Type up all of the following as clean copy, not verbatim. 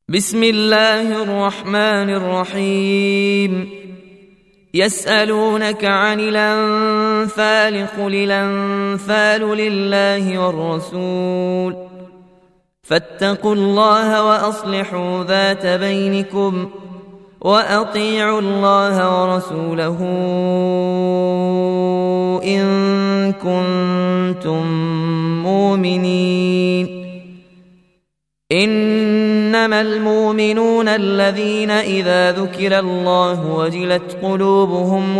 بسم الله الرحمن الرحيم. يسألونك عن الأنفال قل الأنفال لله والرسول فاتقوا الله وأصلحوا ذات بينكم وأطيعوا الله ورسوله إن كنتم مؤمنين. إنما المؤمنون الذين إذا ذكر الله وجلت قلوبهم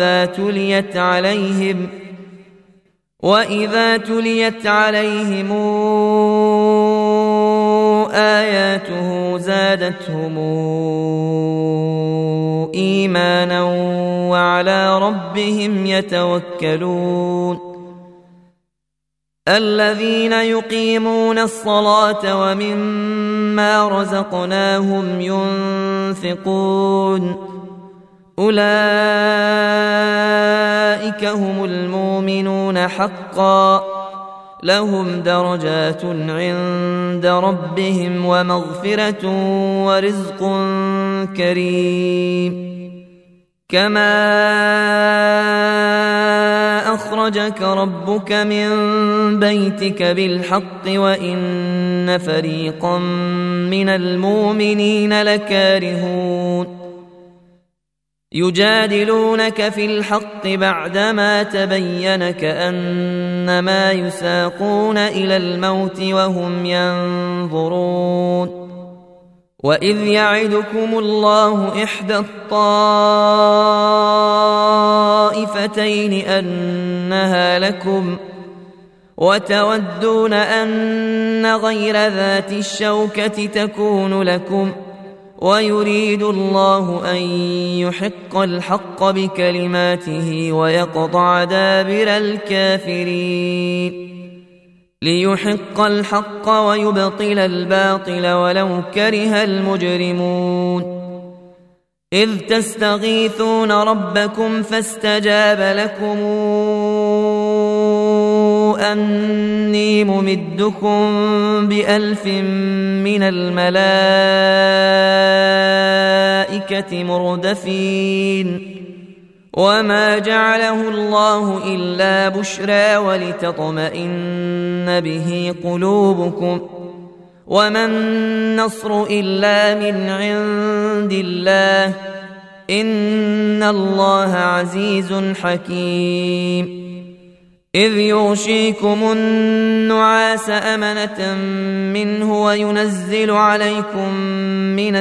وإذا تليت عليهم آياته زادتهم إيمانا وعلى ربهم يتوكلون. الذين يقيمون الصلاة ومما رزقناهم ينفقون أولئك هم المؤمنون حقا لهم درجات عند ربهم ومغفرة ورزق كريم. كما أخرجك ربك من بيتك بالحق وإن فريقا من المؤمنين لكارهون. يجادلونك في الحق بعدما تبين كأنما يساقون إلى الموت وهم ينظرون. وإذ يعدكم الله إحدى الطائفتين أنها لكم وتودون أن غير ذات الشوكة تكون لكم ويريد الله أن يحق الحق بكلماته ويقطع دابر الكافرين ليحق الحق ويبطل الباطل ولو كره المجرمون. إذ تستغيثون ربكم فاستجاب لكم أني ممدكم ب1000 من الملائكة مردفين. وما جعله الله إلا بشرى ولتطمئن به قلوبكم وما النصر إلا من عند الله إن الله عزيز حكيم. إذ يغشيكم النعاس أمنة منه وينزل عليكم من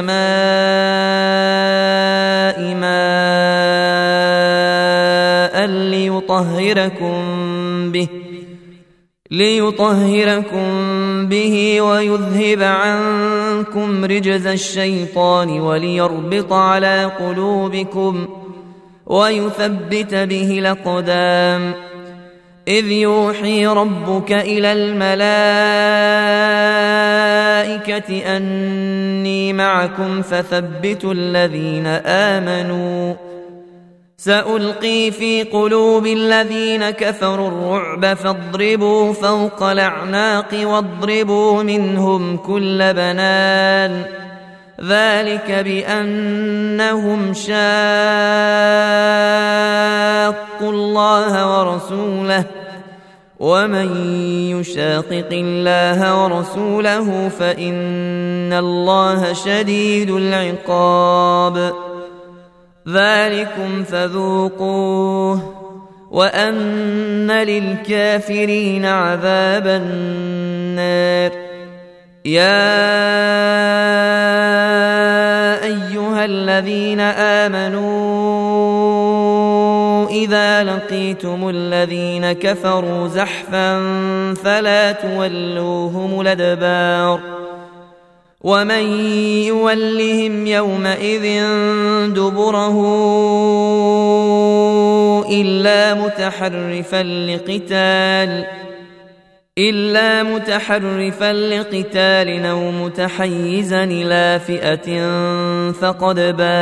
السماء ماء ليطهركم به ويذهب عنكم رجز الشيطان وليربط على قلوبكم ويثبت به الأقدام. إذ يوحي ربك إلى الملائكة أني معكم فثبتوا الذين آمنوا سألقي في قلوب الذين كفروا الرعب فاضربوا فوق الأعناق واضربوا منهم كل بنان ذلك بأنهم شاقوا الله ورسوله ومن يشاقق الله ورسوله فإن الله شديد العقاب. ذلكم فذوقوه وأن للكافرين عذاب النار. يا أيها الذين آمنوا إذا لقيتم الذين كفروا زحفا فلا تولوهم الأدبار ومن يولهم يومئذ دبره إلا متحرفا لقتال أو متحيزا إلى فئة فقد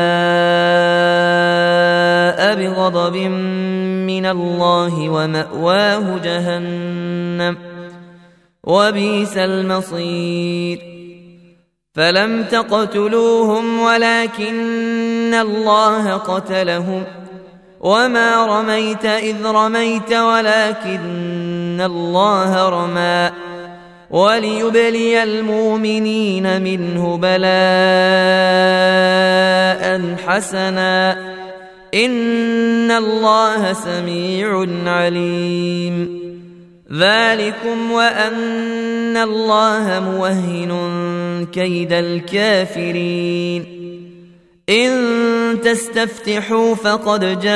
باء بغضب من الله ومأواه جهنم وبئس المصير. فلم تقتلوهم ولكن الله قتلهم وما رميت إذ رميت ولكن الله رمى وليبلي المؤمنين منه بلاء حسنا إن الله سميع عليم ذلكم وأن الله موهن كيد الكافرين إن تستفتحوا فقد جاءكم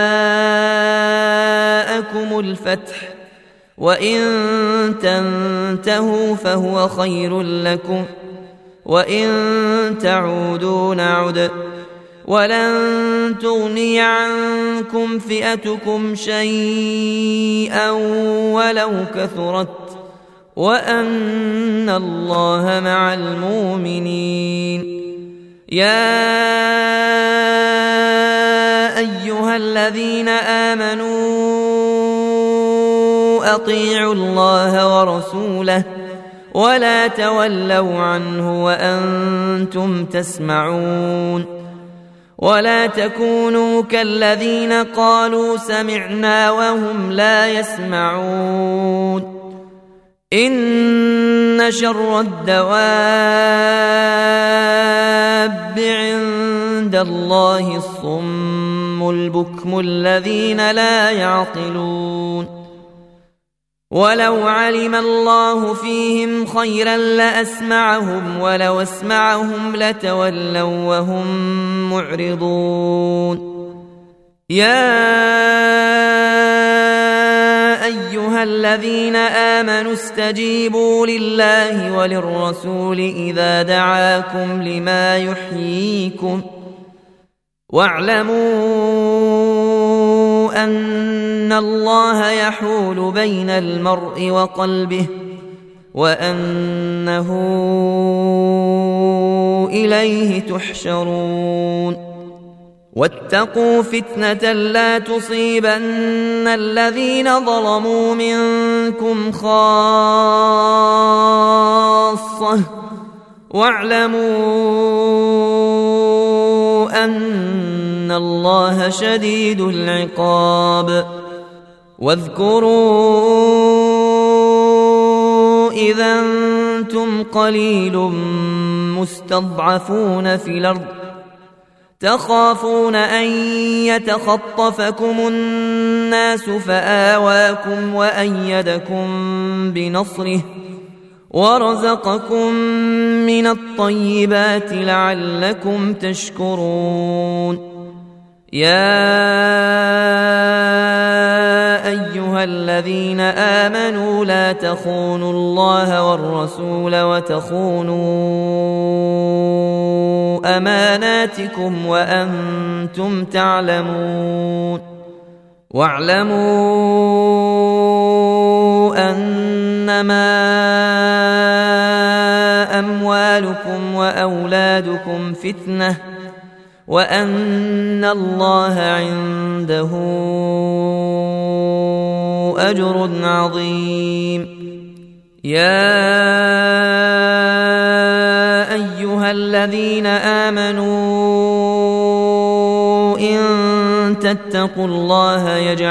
الفتح وإن تنتهوا فهو خير لكم وإن تعودوا نعد ولن تغني عنكم فئتكم شيئا ولو كثرت وأن الله مع المؤمنين يا أيها الذين آمنوا أطيعوا الله ورسوله ولا تولوا عنه وأنتم تسمعون ولا تكونوا كالذين قالوا سمعنا وهم لا يسمعون إن شر الدواب عند الله الصم البكم الذين لا يعقلون ولو علم الله فيهم خيرا لأسمعهم ولو أسمعهم لتولوا وهم معرضون يا أيها الذين آمنوا استجيبوا لله وللرسول إذا دعاكم لما يحييكم واعلموا أن الله يحول بين المرء وقلبه وأنه إليه تحشرون واتقوا فتنة لا تصيبن الذين ظلموا منكم خاصة واعلموا أن الله شديد العقاب واذكروا إذا أنتم قليل مستضعفون في الأرض تخافون أن يتخطفكم الناس فآواكم وأيدكم بنصره ورزقكم من الطيبات لعلكم تشكرون يا أيها الذين آمنوا لا تخونوا الله والرسول وتخونوا أماناتكم وأنتم تعلمون واعلموا أنما أموالكم وأولادكم فتنة وأن الله عنده أجر عظيم يا أيها الذين آمنوا إن تتقوا الله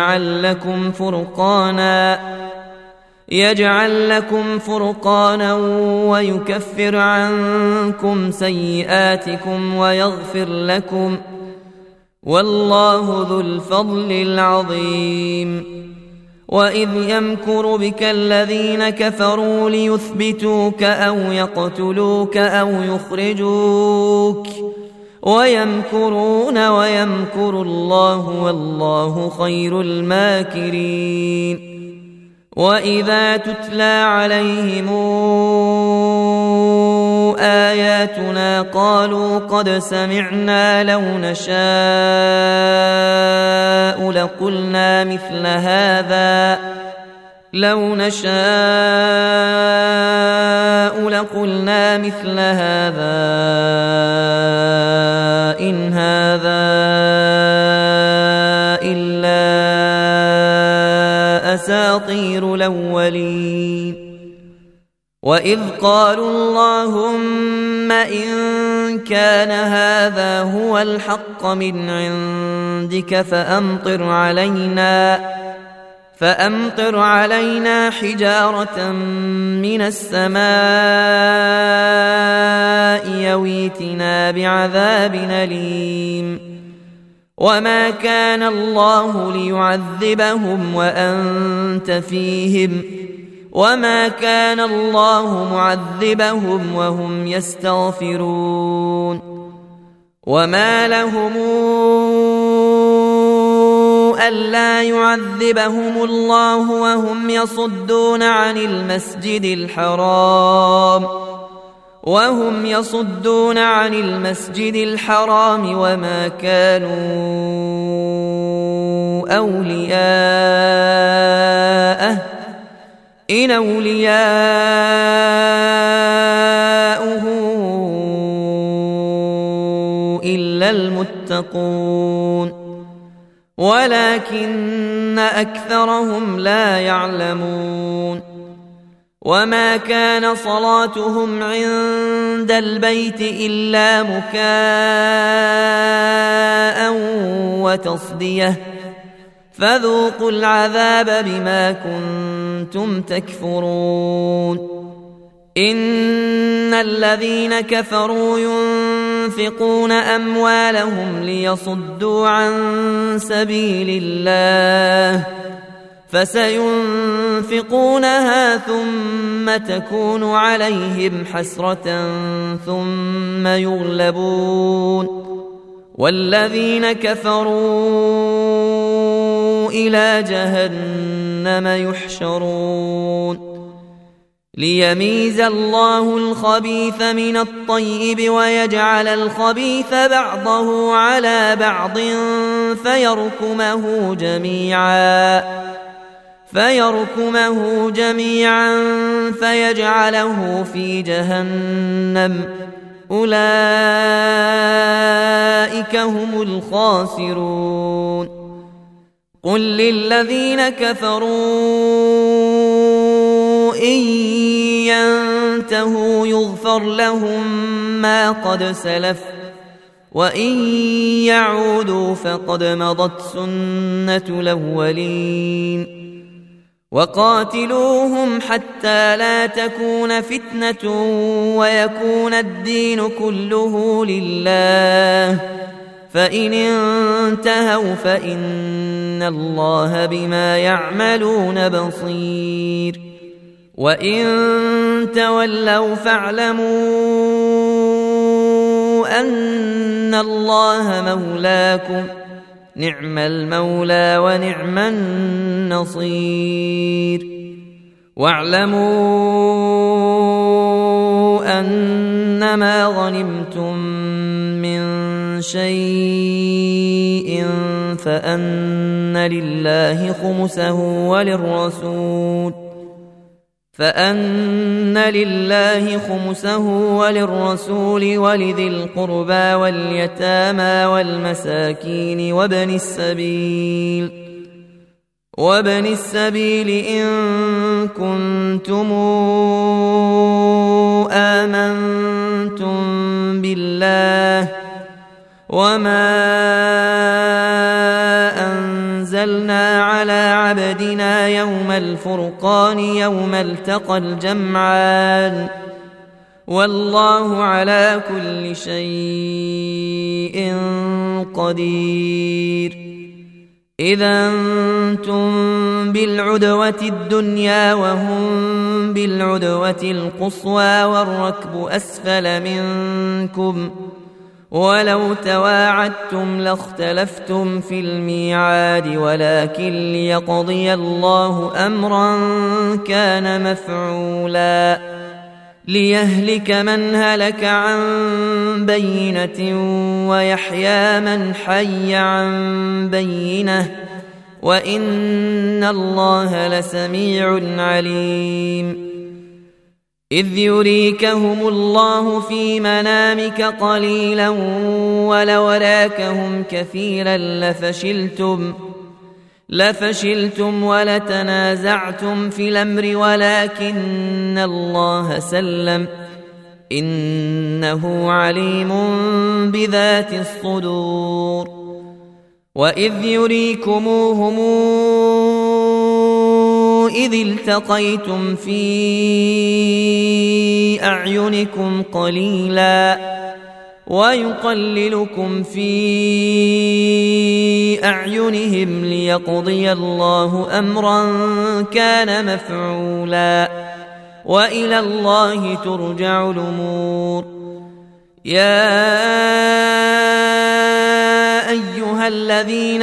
يجعل لكم فرقانا ويكفر عنكم سيئاتكم ويغفر لكم والله ذو الفضل العظيم وإذ يمكر بك الذين كفروا ليثبتوك أو يقتلوك أو يخرجوك ويمكرون ويمكر الله والله خير الماكرين وإذا تتلى عليهم آياتنا قالوا قد سمعنا لو نشاء لقلنا مثل هذا إن هذا إلا أساطير الأولين وإذ قالوا اللهم إن كان هذا هو الحق من عندك فأمطر علينا حجارة من السماء يويتنا بعذاب أليم وما كان الله ليعذبهم وأنت فيهم وما كان الله معذبهم وهم يستغفرون وما لهم ألا يعذبهم الله وهم يصدون عن المسجد الحرام وما كانوا أولياءه إن أولياؤه إلا المتقون ولكن أكثرهم لا يعلمون وما كان صلاتهم عند البيت إلا مكاء وتصدية فذوقوا العذاب بما كنتم تكفرون إن الذين كفروا ينفقون أموالهم ليصدوا عن سبيل الله فسينفقونها ثم تكون عليهم حسرة ثم يغلبون والذين كفروا إلى جهنم يحشرون ليميز الله الخبيث من الطيب ويجعل الخبيث بعضه على بعض فيركمه جميعا فيجعله في جهنم أولئك هم الخاسرون قل للذين كفروا إن ينتهوا يغفر لهم ما قد سلف وإن يعودوا فقد مضت سنة الأولين وقاتلوهم حتى لا تكون فتنة ويكون الدين كله لله فإن انتهوا فإن الله بما يعملون بصير وإن تولوا فاعلموا أن الله مولاكم نعم المولى ونعم النصير واعلموا أنما غنمتم من شيء فأن لله خمسه وللرسول ولذي القربى واليتامى والمساكين وابن السبيل إن كنتم آمنتم بالله وما أنزلنا على عبدنا يوم الفرقان يوم التقى الجمعان والله على كل شيء قدير إذا أنتم بالعدوة الدنيا وهم بالعدوة القصوى والركب أسفل منكم ولو تواعدتم لاختلفتم في الميعاد ولكن ليقضي الله أمرا كان مفعولا ليهلك من هلك عن بينة ويحيى من حي عن بينة وإن الله لسميع عليم إذ يريكهم الله في منامك قليلا ولو راكهم كثيرا لفشلتم ولتنازعتم في الأمر ولكن الله سلم إن إنه عليم بذات الصدور وإذ يريكموهم إذ التقيتم في أعينكم قليلا ويقللكم في أعينهم ليقضي الله أمرا كان مفعولا وإلى الله ترجع الأمور يا أيها الذين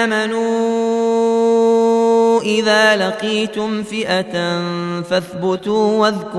آمنوا إذا لقيتم فئة فاثبتوا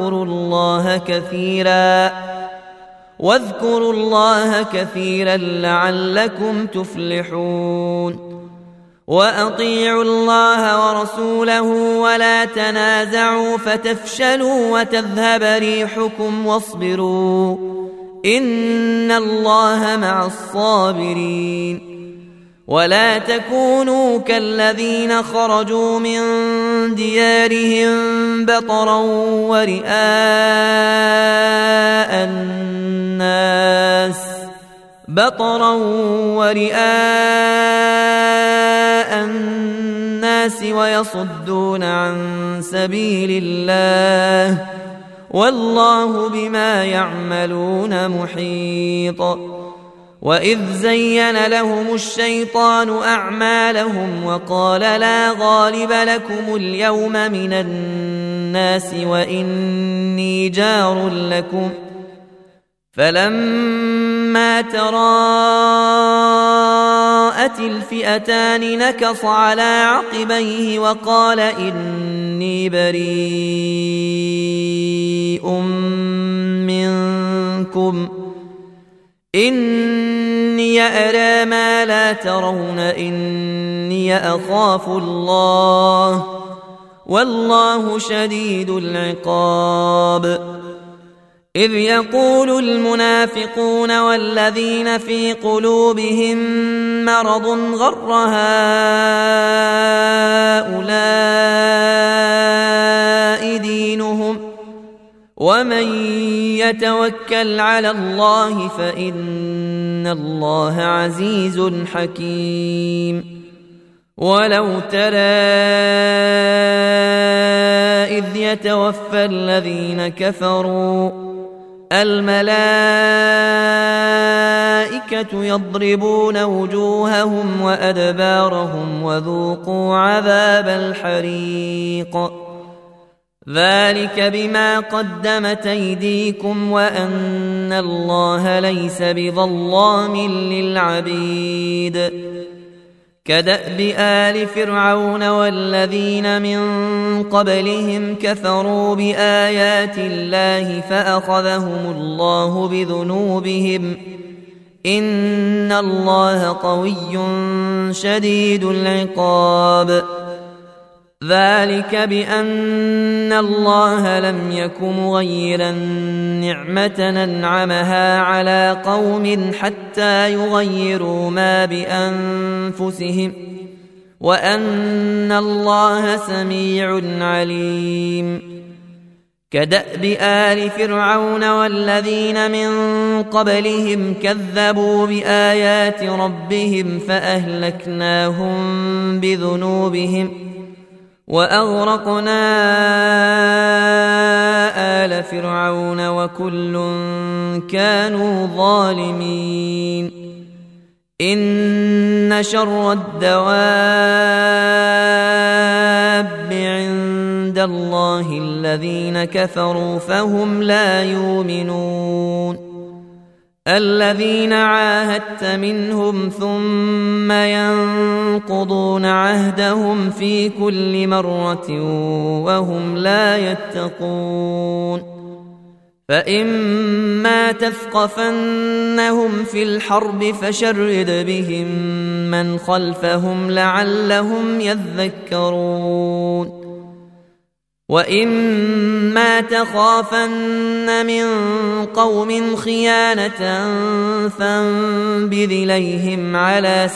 واذكروا الله كثيرا لعلكم تفلحون وأطيعوا الله ورسوله ولا تنازعوا فتفشلوا وتذهب ريحكم واصبروا إن الله مع الصابرين ولا تكونوا كالذين خرجوا من ديارهم بطرا ورئاء الناس ويصدون عن سبيل الله والله بما يعملون محيط وإذ زين لهم الشيطان أعمالهم وقال لا غالب لكم اليوم من الناس وإني جار لكم فلما تراءت الفئتان نكص على عقبيه وقال إني بريء منكم إني أرى ما لا ترون إني أخاف الله والله شديد العقاب إذ يقول المنافقون والذين في قلوبهم مرض غر هؤلاء دينهم ومن يتوكل على الله فإن الله عزيز حكيم ولو ترى إذ يتوفى الذين كفروا الملائكة يضربون وجوههم وأدبارهم وذوقوا عذاب الحريق ذلك بما قدمت أيديكم وأن الله ليس بظلام للعبيد كدأب آل فرعون والذين من قبلهم كفروا بآيات الله فأخذهم الله بذنوبهم إن الله قوي شديد العقاب ذلك بأن الله لم يك مغيرا نعمة أنعمها على قوم حتى يغيروا ما بأنفسهم وأن الله سميع عليم كدأب آل فرعون والذين من قبلهم كذبوا بآيات ربهم فأهلكناهم بذنوبهم وأغرقنا آل فرعون وكل كانوا ظالمين إن شر الدواب عند الله الذين كفروا فهم لا يؤمنون الذين عاهدت منهم ثم ينقضون عهدهم في كل مرة وهم لا يتقون فإما تثقفنهم في الحرب فشرد بهم من خلفهم لعلهم يذكرون وإما تخافن من قوم خيانة فانبذ إليهم على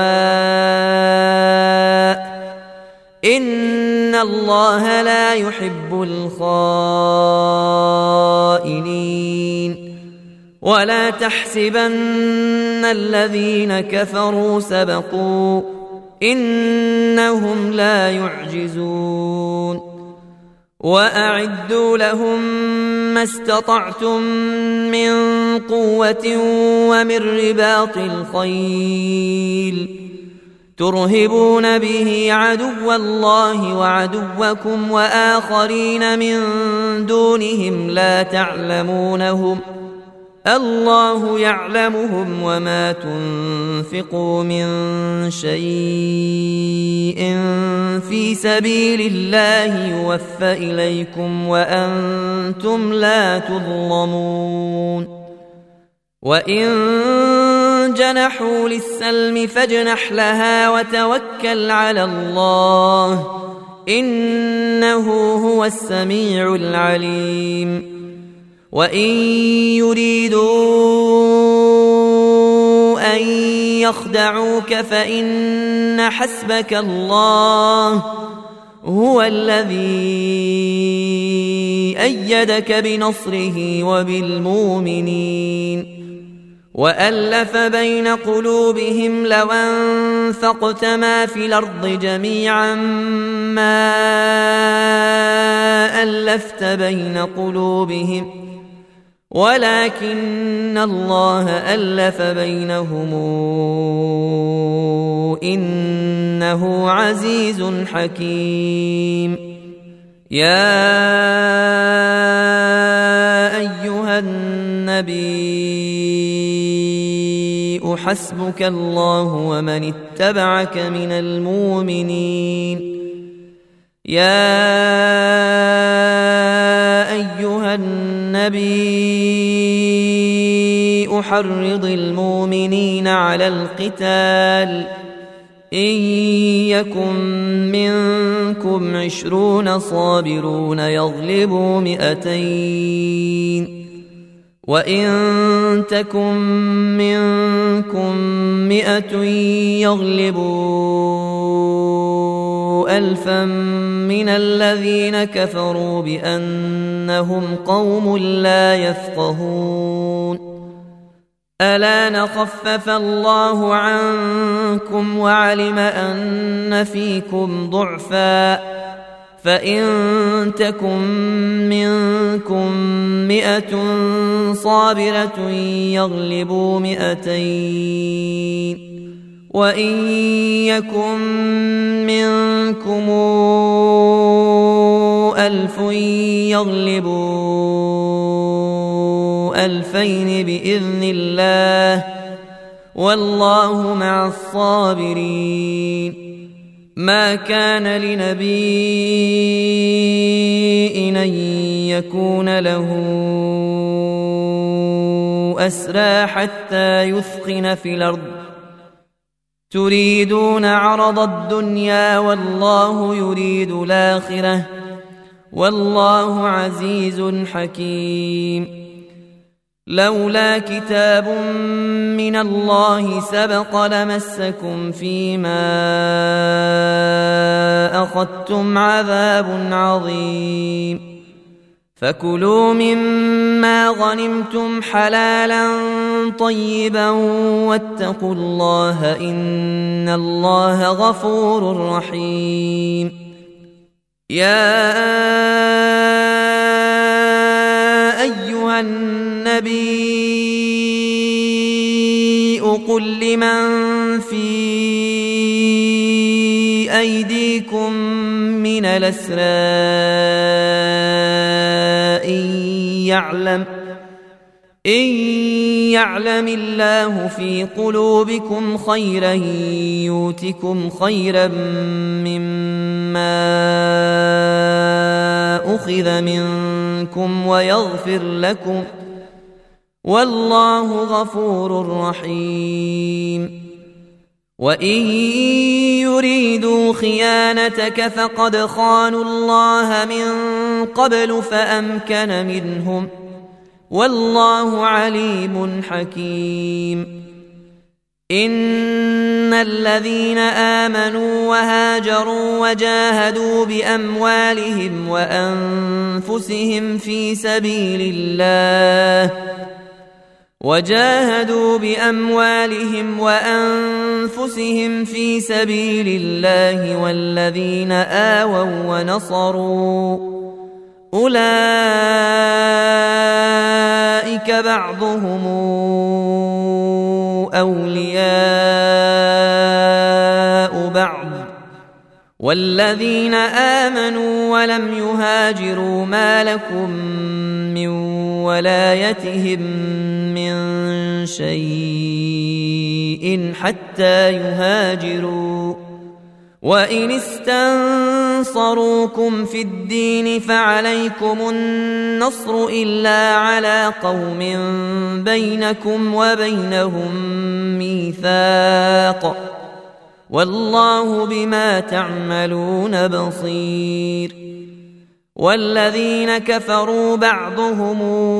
سواء إن الله لا يحب الخائنين ولا تحسبن الذين كفروا سبقوا إنهم لا يعجزون وأعدوا لهم ما استطعتم من قوة ومن رباط الخيل ترهبون به عدو الله وعدوكم وآخرين من دونهم لا تعلمونهم الله يعلمهم وما تنفقوا من شيء في سبيل الله يوفى إليكم وأنتم لا تظلمون وإن جنحوا للسلم فاجنح لها وتوكل على الله إنه هو السميع العليم وإن يريدوا أن يخدعوك فإن حسبك الله هو الذي أيدك بنصره وبالمؤمنين وألف بين قلوبهم لو أنفقت ما في الأرض جميعا ما ألفت بين قلوبهم ولكن الله ألف بينهم إنه عزيز حكيم يا أيها النبي حسبك الله ومن اتبعك من المؤمنين يا أيها النبي حرض المؤمنين على القتال إن يكن منكم 20 صابرون يغلبوا 200 وإن تكن منكم 100 يغلبوا 1000 من الذين كفروا بأنهم قوم لا يفقهون ألا نخفف الله عنكم وعلم أن فيكم ضعفا فإن تكن منكم 100 صابرة يغلبوا 200 وإن يكن منكم 1000 يغلبوا 2000 بإذن الله والله مع الصابرين ما كان لنبي أن يكون له أسرى حتى يثخن في الأرض تريدون عرض الدنيا والله يريد الآخرة والله عزيز حكيم لولا كتاب من الله سبق لمسكم فيما أخذتم عذاب عظيم فكلوا مما غنمتم حلالا طيبا واتقوا الله إن الله غفور رحيم يا أيها النبي قل لمن في أيديكم من الأسرى إن يعلم الله في قلوبكم خيرا يؤتكم خيرا مما أخذ منكم ويغفر لكم والله غفور رحيم وإن يريدوا خيانتك فقد خانوا الله من قبل فأمكن منهم والله عليم حكيم إن الذين آمنوا وهاجروا وجاهدوا بأموالهم وأنفسهم في سبيل الله وجاهدوا بأموالهم وأنفسهم في سبيل الله والذين آووا ونصروا أولئك بعضهم أولياء بعض والذين آمنوا ولم يهاجروا ما لكم من ولايتهم من شيء حتى يهاجروا وإن استنصروكم في الدين فعليكم النصر إلا على قوم بينكم وبينهم ميثاق والله بما تعملون بصير والذين كفروا بعضهم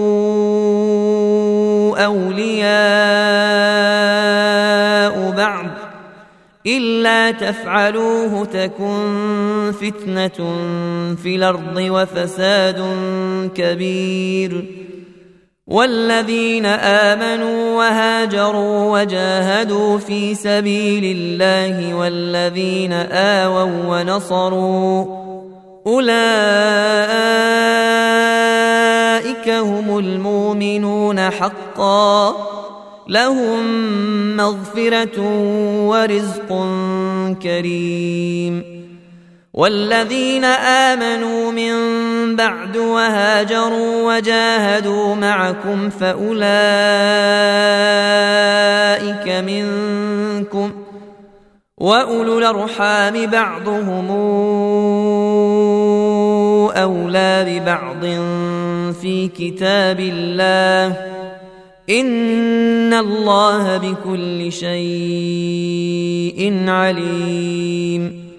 أولياء بعض إلا تفعلوه تكن فتنة في الأرض وفساد كبير والذين آمنوا وهاجروا وجاهدوا في سبيل الله والذين آووا ونصروا أولئك هم المؤمنون حقا لهم مغفرة ورزق كريم والذين آمنوا من بعد وهاجروا وجاهدوا معكم فأولئك منكم وأولو الأرحام بعضهم أولى ببعض في كتاب الله إن الله بكل شيء عليم